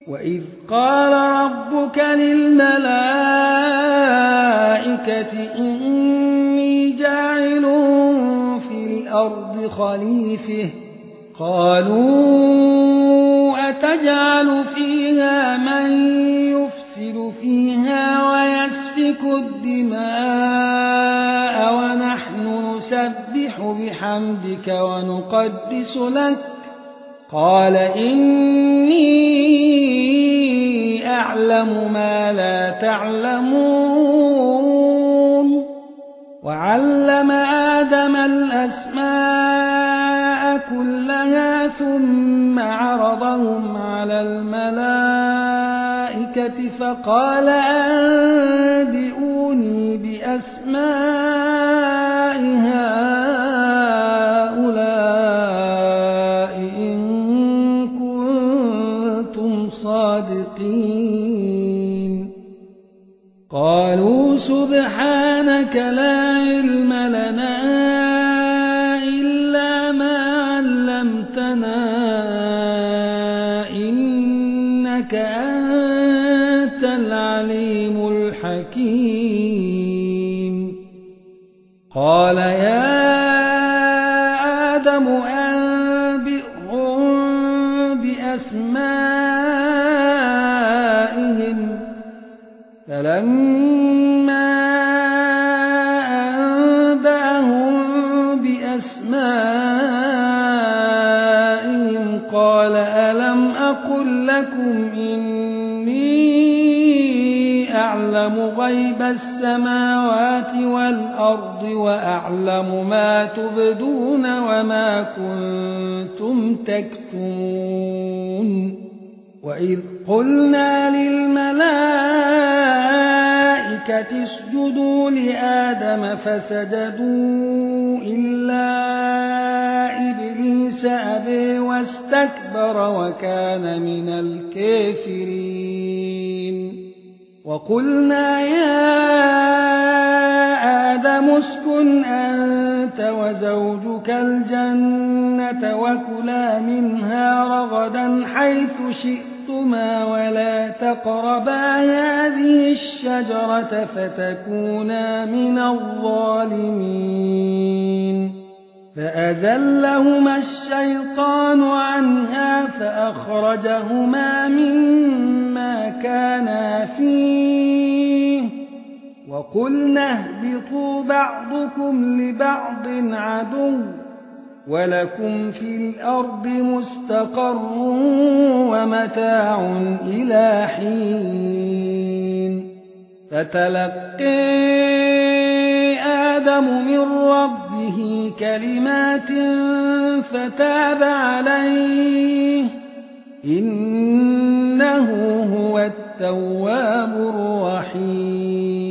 وإذ قال ربك للملائكة إني جاعل في الأرض خليفة قالوا أتجعل فيها من يفسد فيها ويسفك الدماء ونحن نسبح بحمدك ونقدس لك قال إني أعلم ما لا تعلمون وعلم آدم الأسماء كلها ثم عرضهم على الملائكة فقال أنبئوني بأسماء هؤلاء إن كنتم صادقين قالوا سبحانك لا علم لنا إلا ما علمتنا إنك أنت العليم الحكيم قال يا آدم أنبئهم بأسمائهم فلما أنبأهم بأسمائهم قال ألم أقل لكم إني أعلم غيب السماوات والأرض وأعلم ما تبدون وما كنتم تكتمون وإذ قلنا للملائكة اسجدوا لآدم فسجدوا إلا إبليس أبى واستكبر وكان من الكافرين وقلنا يا آدم اسكن أنت وزوجك الجنة وكلا منها رغدا حيث شئتما ولا تقربا هذه الشجرة فتكونا من الظالمين فأزلهما الشيطان عنها فأخرجهما مما كانا فيه وقلنا اهبطوا بعضكم لبعض عدو ولكم في الأرض مستقر ومتاع إلى حين فتلقي آدم من ربه كلمات فتاب عليه إنه هو التواب الرحيم